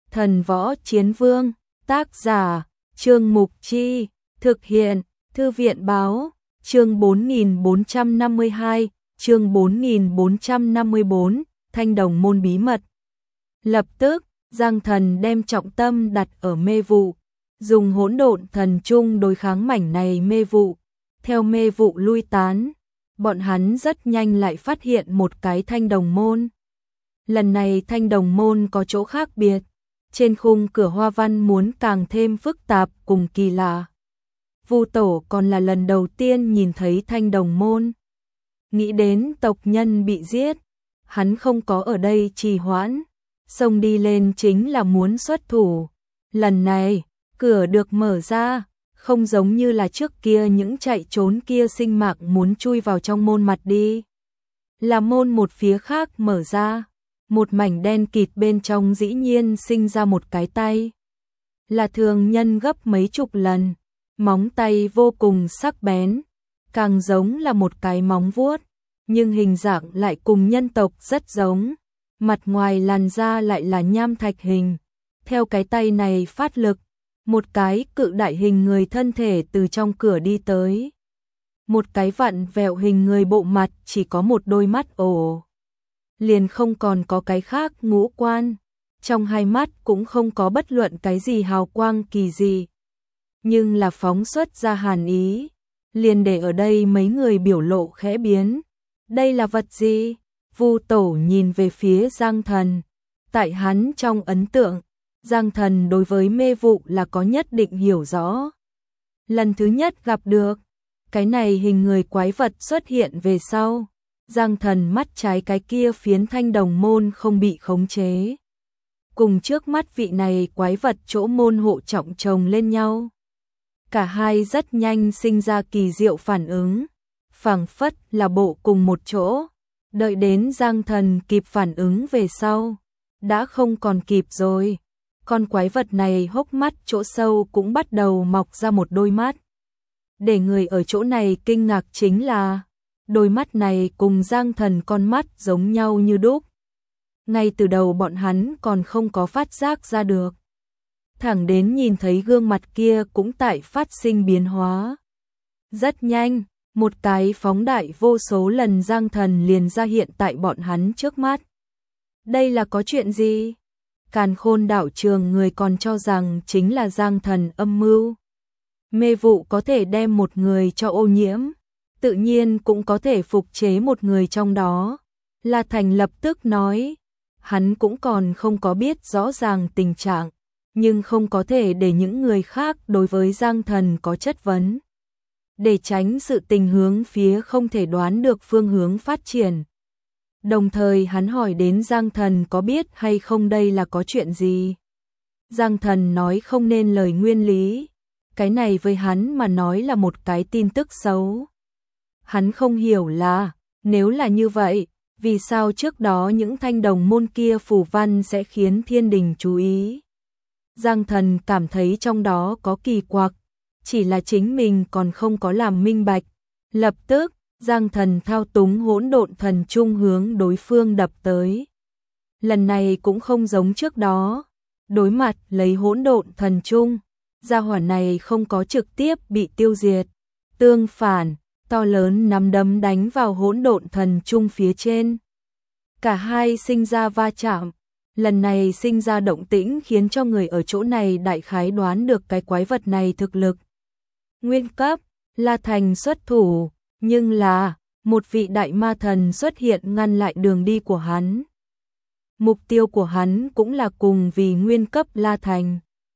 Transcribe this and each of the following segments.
Thần Võ Chiến Vương, tác giả, Trương Mục Chi, thực hiện, Thư viện Báo, chương 4452, chương 4454, Thanh Đồng Môn bí mật. Lập tức, Giang Thần đem trọng tâm đặt ở mê vụ, dùng hỗn độn thần trung đối kháng mảnh này mê vụ. Theo mê vụ lui tán, bọn hắn rất nhanh lại phát hiện một cái thanh đồng môn. Lần này thanh đồng môn có chỗ khác biệt, trên khung cửa hoa văn muốn càng thêm phức tạp cùng kỳ lạ. Vu Tổ còn là lần đầu tiên nhìn thấy thanh đồng môn. Nghĩ đến tộc nhân bị giết, hắn không có ở đây trì hoãn, xông đi lên chính là muốn xuất thủ. Lần này, cửa được mở ra, không giống như là trước kia những chạy trốn kia sinh mạng muốn chui vào trong môn mặt đi. Là môn một phía khác mở ra, một mảnh đen kịt bên trong dĩ nhiên sinh ra một cái tay. Là thường nhân gấp mấy chục lần, móng tay vô cùng sắc bén, càng giống là một cái móng vuốt, nhưng hình dạng lại cùng nhân tộc rất giống. Mặt ngoài làn da lại là nham thạch hình, theo cái tay này phát lực, một cái cự đại hình người thân thể từ trong cửa đi tới. Một cái vặn vẹo hình người bộ mặt chỉ có một đôi mắt ổ, liền không còn có cái khác ngũ quan, trong hai mắt cũng không có bất luận cái gì hào quang kỳ dị, nhưng là phóng xuất ra hàn ý, liền để ở đây mấy người biểu lộ khẽ biến. Đây là vật gì? Vu Tổ nhìn về phía Giang Thần, tại hắn trong ấn tượng, Giang Thần đối với mê vụ là có nhất định hiểu rõ. Lần thứ nhất gặp được, cái này hình người quái vật xuất hiện về sau, Giang Thần mắt trái cái kia phiến thanh đồng môn không bị khống chế. Cùng trước mắt vị này quái vật chỗ môn hộ trọng chồng lên nhau. Cả hai rất nhanh sinh ra kỳ diệu phản ứng, phảng phất là bộ cùng một chỗ. Đợi đến Giang Thần kịp phản ứng về sau, đã không còn kịp rồi. Con quái vật này hốc mắt chỗ sâu cũng bắt đầu mọc ra một đôi mắt. Để người ở chỗ này kinh ngạc chính là, đôi mắt này cùng Giang Thần con mắt giống nhau như đúc. Ngay từ đầu bọn hắn còn không có phát giác ra được. Thẳng đến nhìn thấy gương mặt kia cũng tại phát sinh biến hóa. Rất nhanh, một cái phóng đại vô số lần Giang Thần liền ra hiện tại bọn hắn trước mắt. Đây là có chuyện gì? Càn Khôn đảo trường người còn cho rằng chính là Giang Thần âm mưu. Mê vụ có thể đem một người cho ô nhiễm, tự nhiên cũng có thể phục chế một người trong đó. La Thành lập tức nói, hắn cũng còn không có biết rõ ràng tình trạng, nhưng không có thể để những người khác đối với Giang Thần có chất vấn. Để tránh sự tình hướng phía không thể đoán được phương hướng phát triển. Đồng thời hắn hỏi đến Giang Thần có biết hay không đây là có chuyện gì. Giang Thần nói không nên lời nguyên lý. Cái này với hắn mà nói là một cái tin tức xấu. Hắn không hiểu là, nếu là như vậy, vì sao trước đó những thanh đồng môn kia phù văn sẽ khiến thiên đình chú ý. Giang Thần cảm thấy trong đó có kỳ quặc, chỉ là chính mình còn không có làm minh bạch. Lập tức, Giang Thần thao túng hỗn độn thần trung hướng đối phương đập tới. Lần này cũng không giống trước đó, đối mặt lấy hỗn độn thần trung, gia hỏa này không có trực tiếp bị tiêu diệt. Tương phản, to lớn nắm đấm đánh vào hỗn độn thần trung phía trên. Cả hai sinh ra va chạm, lần này sinh ra động tĩnh khiến cho người ở chỗ này đại khái đoán được cái quái vật này thực lực. Nguyên cấp, La Thành xuất thủ, nhưng là, một vị đại ma thần xuất hiện ngăn lại đường đi của hắn. Mục tiêu của hắn cũng là cùng vì nguyên cấp La Thành,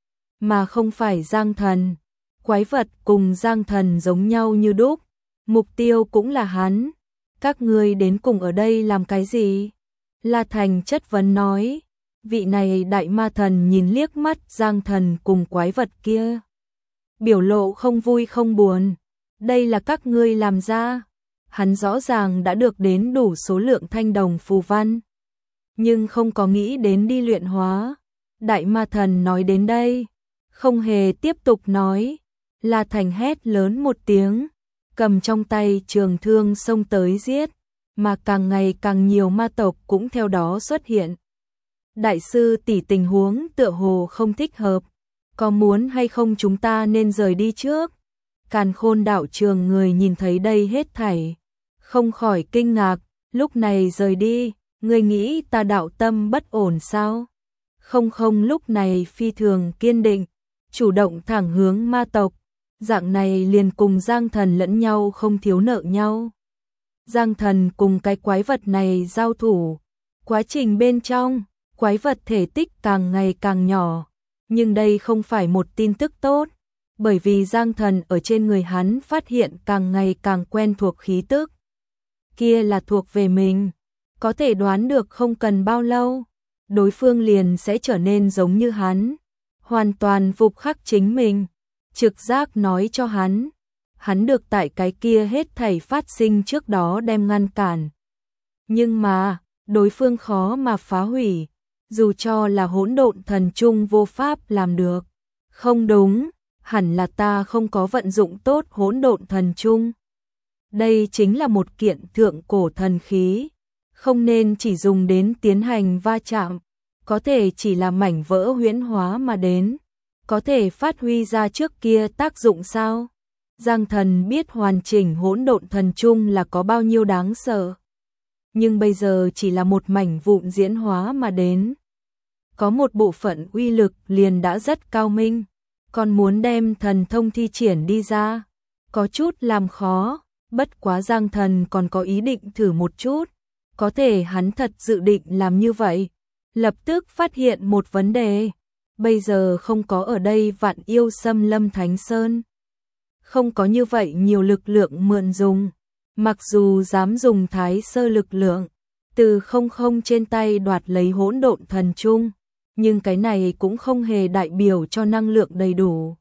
mà không phải Giang Thần. Quái vật cùng Giang Thần giống nhau như đúc, mục tiêu cũng là hắn. Các ngươi đến cùng ở đây làm cái gì? La Thành chất vấn nói. Vị này đại ma thần nhìn liếc mắt Giang Thần cùng quái vật kia, biểu lộ không vui không buồn. Đây là các ngươi làm ra. Hắn rõ ràng đã được đến đủ số lượng thanh đồng phù văn, nhưng không có nghĩ đến đi luyện hóa. Đại ma thần nói đến đây, không hề tiếp tục nói. La Thành hét lớn một tiếng, cầm trong tay trường thương xông tới giết, mà càng ngày càng nhiều ma tộc cũng theo đó xuất hiện. Đại sư tỷ, tình huống tựa hồ không thích hợp, có muốn hay không chúng ta nên rời đi trước? Càn Khôn đạo trường người nhìn thấy đây hết thảy, không khỏi kinh ngạc, lúc này rời đi, ngươi nghĩ ta đạo tâm bất ổn sao? Không, lúc này phi thường kiên định, chủ động thẳng hướng ma tộc, dạng này liền cùng Giang Thần lẫn nhau không thiếu nợ nhau. Giang Thần cùng cái quái vật này giao thủ, quá trình bên trong, quái vật thể tích càng ngày càng nhỏ, nhưng đây không phải một tin tức tốt, bởi vì Giang Thần ở trên người hắn phát hiện càng ngày càng quen thuộc khí tức. Kia là thuộc về mình, có thể đoán được không cần bao lâu, đối phương liền sẽ trở nên giống như hắn, hoàn toàn phục khắc chính mình. Trực giác nói cho hắn được tại cái kia hết thảy phát sinh trước đó đem ngăn cản. Nhưng mà, đối phương khó mà phá hủy, dù cho là hỗn độn thần trung vô pháp làm được. Không đúng, hẳn là ta không có vận dụng tốt hỗn độn thần trung. Đây chính là một kiện thượng cổ thần khí, không nên chỉ dùng đến tiến hành va chạm, có thể chỉ là mảnh vỡ huyễn hóa mà đến, có thể phát huy ra trước kia tác dụng sao? Giang Thần biết hoàn chỉnh hỗn độn thần trung là có bao nhiêu đáng sợ, nhưng bây giờ chỉ là một mảnh vụn diễn hóa mà đến. Có một bộ phận uy lực liền đã rất cao minh, còn muốn đem thần thông thi triển đi ra, có chút làm khó, bất quá Giang Thần còn có ý định thử một chút, có thể hắn thật dự định làm như vậy, lập tức phát hiện một vấn đề, bây giờ không có ở đây Vạn Yêu Xâm Lâm Thánh Sơn, không có như vậy nhiều lực lượng mượn dùng, mặc dù dám dùng thái sơ lực lượng, từ không trên tay đoạt lấy hỗn độn thần trung, nhưng cái này cũng không hề đại biểu cho năng lượng đầy đủ.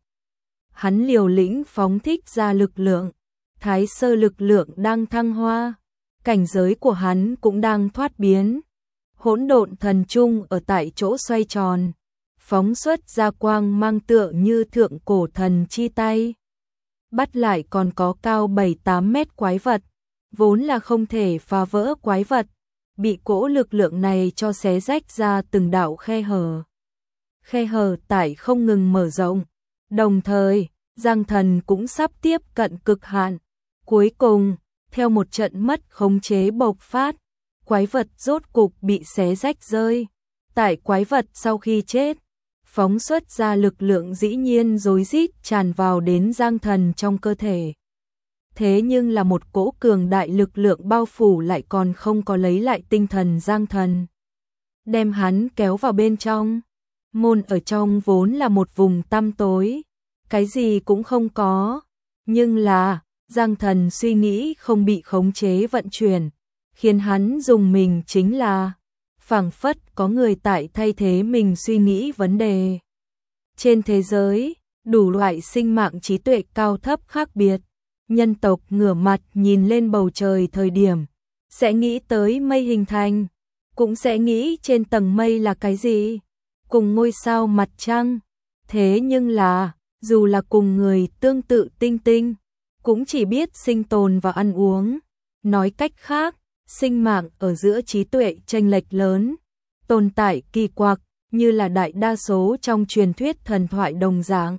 Hắn liều lĩnh phóng thích ra lực lượng, thái sơ lực lượng đang thăng hoa, cảnh giới của hắn cũng đang thoát biến. Hỗn độn thần trung ở tại chỗ xoay tròn, phóng xuất ra quang mang tựa như thượng cổ thần chi tay. Bắt lại còn có cao 7-8 mét quái vật, vốn là không thể phá vỡ quái vật, bị cỗ lực lượng này cho xé rách ra từng đạo khe hở. Khe hở tại không ngừng mở rộng, đồng thời, Giang Thần cũng sắp tiếp cận cực hạn. Cuối cùng, theo một trận mất khống chế bộc phát, quái vật rốt cục bị xé rách rơi. Tại quái vật sau khi chết, phóng xuất ra lực lượng dĩ nhiên rối rít tràn vào đến Giang Thần trong cơ thể. Thế nhưng là một cỗ cường đại lực lượng bao phủ lại còn không có lấy lại tinh thần Giang Thần, đem hắn kéo vào bên trong. Môn ở trong vốn là một vùng tăm tối, cái gì cũng không có, nhưng là Giang Thần suy nghĩ không bị khống chế vận chuyển, khiến hắn dùng mình chính là phảng phất có người tại thay thế mình suy nghĩ vấn đề. Trên thế giới, đủ loại sinh mạng trí tuệ cao thấp khác biệt, nhân tộc ngửa mặt nhìn lên bầu trời thời điểm, sẽ nghĩ tới mây hình thành, cũng sẽ nghĩ trên tầng mây là cái gì, cùng ngôi sao mặt trăng. Thế nhưng là, dù là cùng người tương tự tinh tinh, cũng chỉ biết sinh tồn và ăn uống. Nói cách khác, sinh mạng ở giữa trí tuệ chênh lệch lớn, tồn tại kỳ quặc, như là đại đa số trong truyền thuyết thần thoại đồng dạng.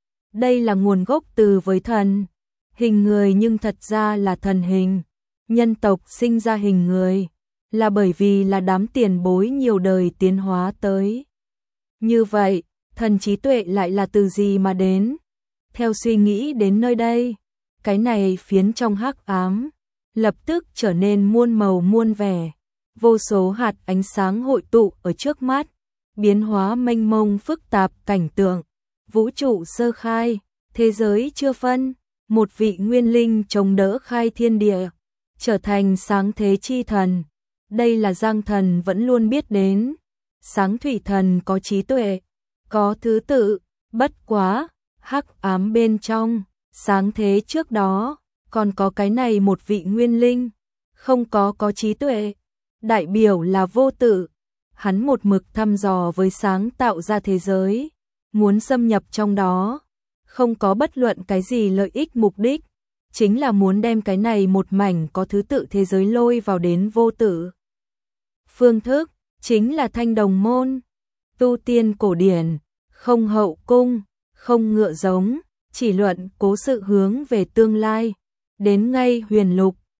Đây là nguồn gốc từ với thần, hình người nhưng thật ra là thần hình. Nhân tộc sinh ra hình người, là bởi vì là đám tiền bối nhiều đời tiến hóa tới. Như vậy, thần trí tuệ lại là từ gì mà đến? Theo suy nghĩ đến nơi đây, cái này phiến trong hắc ám, lập tức trở nên muôn màu muôn vẻ, vô số hạt ánh sáng hội tụ ở trước mắt, biến hóa mênh mông phức tạp cảnh tượng, vũ trụ sơ khai, thế giới chưa phân, một vị nguyên linh chống đỡ khai thiên địa, trở thành sáng thế chi thần. Đây là Giang Thần vẫn luôn biết đến, sáng thủy thần có trí tuệ, có thứ tự, bất quá, hắc ám bên trong, sáng thế trước đó, còn có cái này một vị nguyên linh, không có trí tuệ, đại biểu là vô tự. Hắn một mực thăm dò với sáng tạo ra thế giới, muốn xâm nhập trong đó, không có bất luận cái gì lợi ích mục đích, chính là muốn đem cái này một mảnh có thứ tự thế giới lôi vào đến vô tự. Phương thức, chính là Thanh Đồng môn. Tu tiên cổ điển, không hậu cung, không ngựa giống, chỉ luận cố sự hướng về tương lai. Đến ngay Huyền Lục,